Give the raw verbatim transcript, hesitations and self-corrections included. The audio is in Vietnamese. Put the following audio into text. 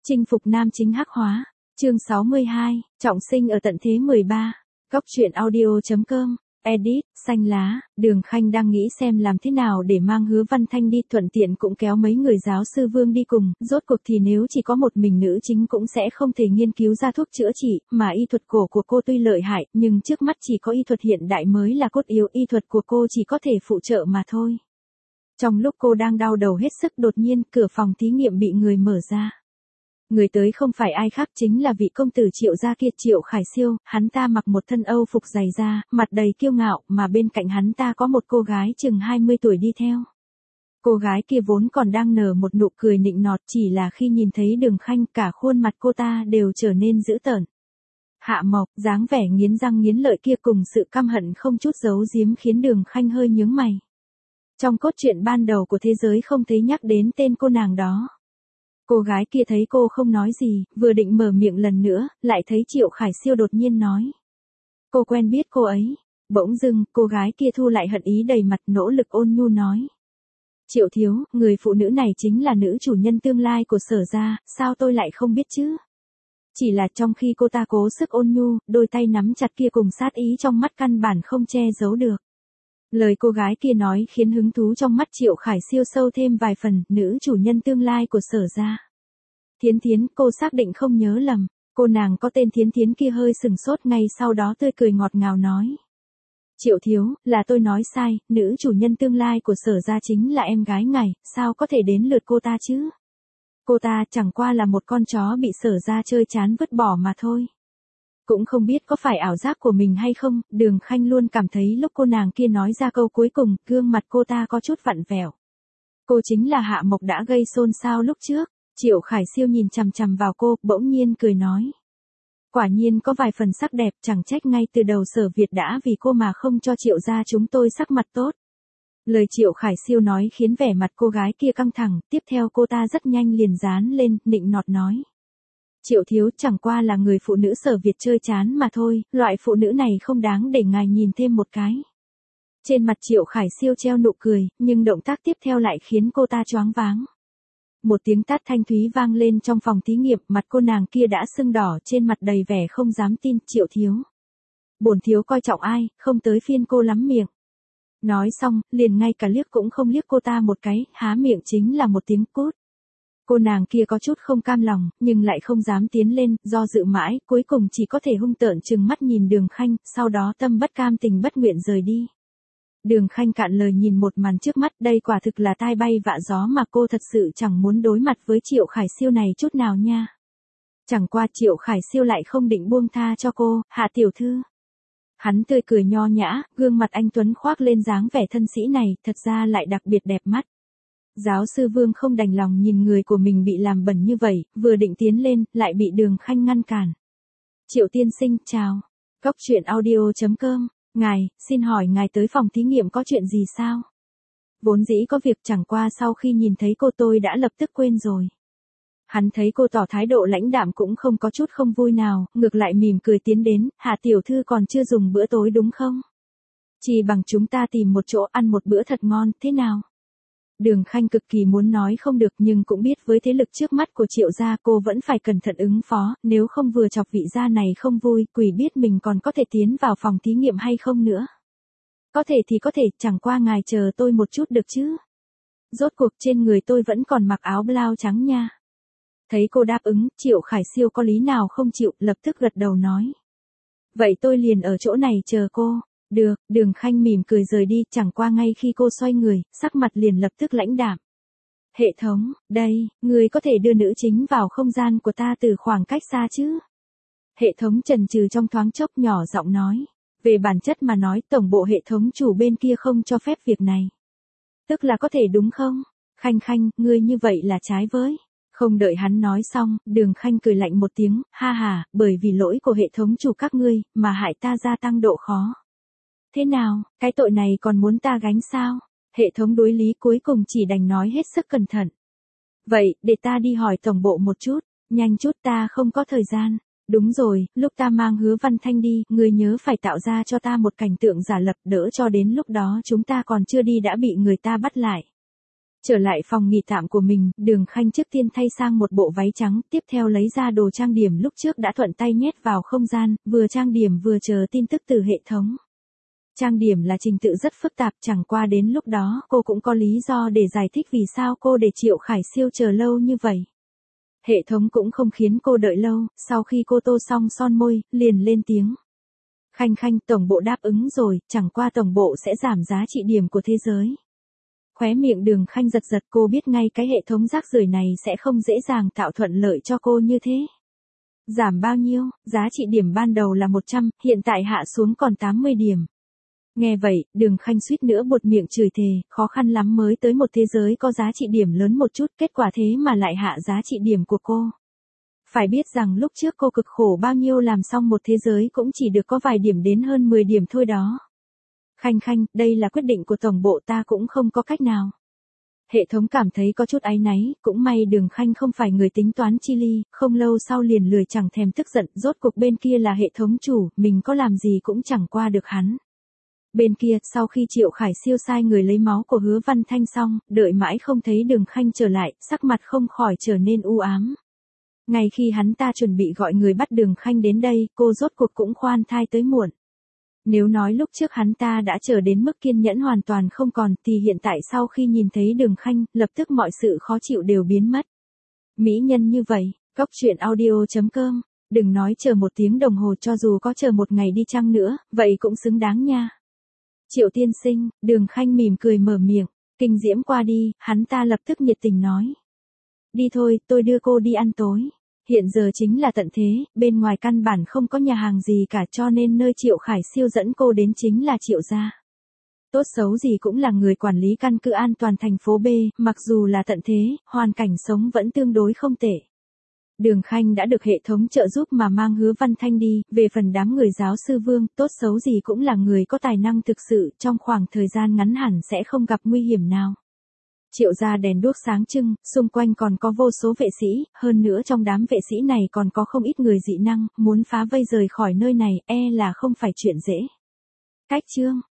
Chinh phục nam chính hắc hóa. Chương sáu mươi hai, trọng sinh ở tận thế mười ba. Góc truyện audio chấm com. Edit, xanh lá, Đường Khanh đang nghĩ xem làm thế nào để mang Hứa Văn Thanh đi, thuận tiện cũng kéo mấy người giáo sư Vương đi cùng, rốt cuộc thì nếu chỉ có một mình nữ chính cũng sẽ không thể nghiên cứu ra thuốc chữa trị, mà y thuật cổ của cô tuy lợi hại, nhưng trước mắt chỉ có y thuật hiện đại mới là cốt yếu, y thuật của cô chỉ có thể phụ trợ mà thôi. Trong lúc cô đang đau đầu hết sức, đột nhiên cửa phòng thí nghiệm bị người mở ra. Người tới không phải ai khác chính là vị công tử Triệu gia kia, Triệu Khải Siêu. Hắn ta mặc một thân âu phục dày da, mặt đầy kiêu ngạo, mà bên cạnh hắn ta có một cô gái chừng hai mươi tuổi đi theo. Cô gái kia vốn còn đang nở một nụ cười nịnh nọt, chỉ là khi nhìn thấy Đường Khanh, cả khuôn mặt cô ta đều trở nên dữ tợn. Hạ Mộc, dáng vẻ nghiến răng nghiến lợi kia cùng sự căm hận không chút giấu giếm khiến Đường Khanh hơi nhướng mày. Trong cốt truyện ban đầu của thế giới không thấy nhắc đến tên cô nàng đó. Cô gái kia thấy cô không nói gì, vừa định mở miệng lần nữa, lại thấy Triệu Khải Siêu đột nhiên nói. Cô quen biết cô ấy. Bỗng dưng, cô gái kia thu lại hận ý đầy mặt, nỗ lực ôn nhu nói. Triệu thiếu, người phụ nữ này chính là nữ chủ nhân tương lai của Sở gia, sao tôi lại không biết chứ? Chỉ là trong khi cô ta cố sức ôn nhu, đôi tay nắm chặt kia cùng sát ý trong mắt căn bản không che giấu được. Lời cô gái kia nói khiến hứng thú trong mắt Triệu Khải Siêu sâu thêm vài phần, nữ chủ nhân tương lai của Sở gia. Thiến Thiến, cô xác định không nhớ lầm. Cô nàng có tên Thiến Thiến kia hơi sừng sốt, ngay sau đó tươi cười ngọt ngào nói. Triệu thiếu, là tôi nói sai, nữ chủ nhân tương lai của Sở gia chính là em gái ngài, sao có thể đến lượt cô ta chứ? Cô ta chẳng qua là một con chó bị Sở gia chơi chán vứt bỏ mà thôi. Cũng không biết có phải ảo giác của mình hay không, Đường Khanh luôn cảm thấy lúc cô nàng kia nói ra câu cuối cùng, gương mặt cô ta có chút vặn vẹo. Cô chính là Hạ Mộc đã gây xôn xao lúc trước. Triệu Khải Siêu nhìn chằm chằm vào cô, bỗng nhiên cười nói. Quả nhiên có vài phần sắc đẹp, chẳng trách ngay từ đầu Sở Việt đã vì cô mà không cho Triệu gia chúng tôi sắc mặt tốt. Lời Triệu Khải Siêu nói khiến vẻ mặt cô gái kia căng thẳng, tiếp theo cô ta rất nhanh liền dán lên, nịnh nọt nói. Triệu thiếu, chẳng qua là người phụ nữ Sở Việt chơi chán mà thôi, loại phụ nữ này không đáng để ngài nhìn thêm một cái. Trên mặt Triệu Khải Siêu treo nụ cười, nhưng động tác tiếp theo lại khiến cô ta choáng váng. Một tiếng tát thanh thúy vang lên trong phòng thí nghiệm, mặt cô nàng kia đã sưng đỏ, trên mặt đầy vẻ không dám tin. Triệu thiếu, bổn thiếu coi trọng ai, không tới phiên cô lắm miệng. Nói xong, liền ngay cả liếc cũng không liếc cô ta một cái, há miệng chính là một tiếng cút. Cô nàng kia có chút không cam lòng, nhưng lại không dám tiến lên, do dự mãi, cuối cùng chỉ có thể hung tợn trừng mắt nhìn Đường Khanh, sau đó tâm bất cam tình bất nguyện rời đi. Đường Khanh cạn lời nhìn một màn trước mắt, đây quả thực là tai bay vạ gió mà cô thật sự chẳng muốn đối mặt với Triệu Khải Siêu này chút nào nha. Chẳng qua Triệu Khải Siêu lại không định buông tha cho cô, Hạ tiểu thư. Hắn tươi cười nho nhã, gương mặt anh tuấn khoác lên dáng vẻ thân sĩ này, thật ra lại đặc biệt đẹp mắt. Giáo sư Vương không đành lòng nhìn người của mình bị làm bẩn như vậy, vừa định tiến lên, lại bị Đường Khanh ngăn cản. Triệu tiên sinh, chào. Góc truyện audio chấm com. Ngài, xin hỏi ngài tới phòng thí nghiệm có chuyện gì sao? Vốn dĩ có việc, chẳng qua sau khi nhìn thấy cô tôi đã lập tức quên rồi. Hắn thấy cô tỏ thái độ lãnh đạm cũng không có chút không vui nào, ngược lại mỉm cười tiến đến. Hạ tiểu thư còn chưa dùng bữa tối đúng không? Chỉ bằng chúng ta tìm một chỗ ăn một bữa thật ngon, thế nào? Đường Khanh cực kỳ muốn nói không được, nhưng cũng biết với thế lực trước mắt của Triệu gia cô vẫn phải cẩn thận ứng phó, nếu không vừa chọc vị gia này không vui, quỷ biết mình còn có thể tiến vào phòng thí nghiệm hay không nữa. Có thể thì có thể, chẳng qua ngài chờ tôi một chút được chứ. Rốt cuộc trên người tôi vẫn còn mặc áo blau trắng nha. Thấy cô đáp ứng, Triệu Khải Siêu có lý nào không chịu, lập tức gật đầu nói. Vậy tôi liền ở chỗ này chờ cô. Được, Đường Khanh mỉm cười rời đi, chẳng qua ngay khi cô xoay người, sắc mặt liền lập tức lãnh đạm. Hệ thống, đây, người có thể đưa nữ chính vào không gian của ta từ khoảng cách xa chứ? Hệ thống chần chừ trong thoáng chốc nhỏ giọng nói. Về bản chất mà nói, tổng bộ hệ thống chủ bên kia không cho phép việc này. Tức là có thể đúng không? Khanh Khanh, ngươi như vậy là trái với. Không đợi hắn nói xong, Đường Khanh cười lạnh một tiếng, ha ha, bởi vì lỗi của hệ thống chủ các ngươi, mà hại ta gia tăng độ khó. Thế nào, cái tội này còn muốn ta gánh sao? Hệ thống đối lý cuối cùng chỉ đành nói hết sức cẩn thận. Vậy, để ta đi hỏi tổng bộ một chút, nhanh chút, ta không có thời gian. Đúng rồi, lúc ta mang Hứa Văn Thanh đi, ngươi nhớ phải tạo ra cho ta một cảnh tượng giả lập, đỡ cho đến lúc đó chúng ta còn chưa đi đã bị người ta bắt lại. Trở lại phòng nghỉ tạm của mình, Đường Khanh trước tiên thay sang một bộ váy trắng, tiếp theo lấy ra đồ trang điểm lúc trước đã thuận tay nhét vào không gian, vừa trang điểm vừa chờ tin tức từ hệ thống. Trang điểm là trình tự rất phức tạp, chẳng qua đến lúc đó cô cũng có lý do để giải thích vì sao cô để Triệu Khải Siêu chờ lâu như vậy. Hệ thống cũng không khiến cô đợi lâu, sau khi cô tô xong son môi, liền lên tiếng. Khanh Khanh, tổng bộ đáp ứng rồi, chẳng qua tổng bộ sẽ giảm giá trị điểm của thế giới. Khóe miệng Đường Khanh giật giật, cô biết ngay cái hệ thống rác rưởi này sẽ không dễ dàng tạo thuận lợi cho cô như thế. Giảm bao nhiêu? Giá trị điểm ban đầu là một trăm, hiện tại hạ xuống còn tám mươi điểm. Nghe vậy, Đường Khanh suýt nữa buột miệng chửi thề, khó khăn lắm mới tới một thế giới có giá trị điểm lớn một chút, kết quả thế mà lại hạ giá trị điểm của cô. Phải biết rằng lúc trước cô cực khổ bao nhiêu làm xong một thế giới cũng chỉ được có vài điểm đến hơn mười điểm thôi đó. Khanh Khanh, đây là quyết định của tổng bộ, ta cũng không có cách nào. Hệ thống cảm thấy có chút áy náy, cũng may Đường Khanh không phải người tính toán chi ly, không lâu sau liền lười chẳng thèm tức giận, rốt cuộc bên kia là hệ thống chủ, mình có làm gì cũng chẳng qua được hắn. Bên kia, sau khi Triệu Khải Siêu sai người lấy máu của Hứa Văn Thanh xong, đợi mãi không thấy Đường Khanh trở lại, sắc mặt không khỏi trở nên u ám. Ngay khi hắn ta chuẩn bị gọi người bắt Đường Khanh đến đây, cô rốt cuộc cũng khoan thai tới muộn. Nếu nói lúc trước hắn ta đã chờ đến mức kiên nhẫn hoàn toàn không còn, thì hiện tại sau khi nhìn thấy Đường Khanh, lập tức mọi sự khó chịu đều biến mất. Mỹ nhân như vậy, Cốc Truyện Audio chấm com, đừng nói chờ một tiếng đồng hồ, cho dù có chờ một ngày đi chăng nữa, vậy cũng xứng đáng nha. Triệu tiên sinh, Đường Khanh mỉm cười mở miệng, kinh diễm qua đi, hắn ta lập tức nhiệt tình nói. Đi thôi, tôi đưa cô đi ăn tối. Hiện giờ chính là tận thế, bên ngoài căn bản không có nhà hàng gì cả, cho nên nơi Triệu Khải Siêu dẫn cô đến chính là Triệu gia. Tốt xấu gì cũng là người quản lý căn cứ an toàn thành phố B, mặc dù là tận thế, hoàn cảnh sống vẫn tương đối không tệ. Đường Khanh đã được hệ thống trợ giúp mà mang Hứa Văn Thanh đi, về phần đám người giáo sư Vương, tốt xấu gì cũng là người có tài năng thực sự, trong khoảng thời gian ngắn hẳn sẽ không gặp nguy hiểm nào. Triệu gia đèn đuốc sáng trưng, xung quanh còn có vô số vệ sĩ, hơn nữa trong đám vệ sĩ này còn có không ít người dị năng, muốn phá vây rời khỏi nơi này, e là không phải chuyện dễ. Cách chương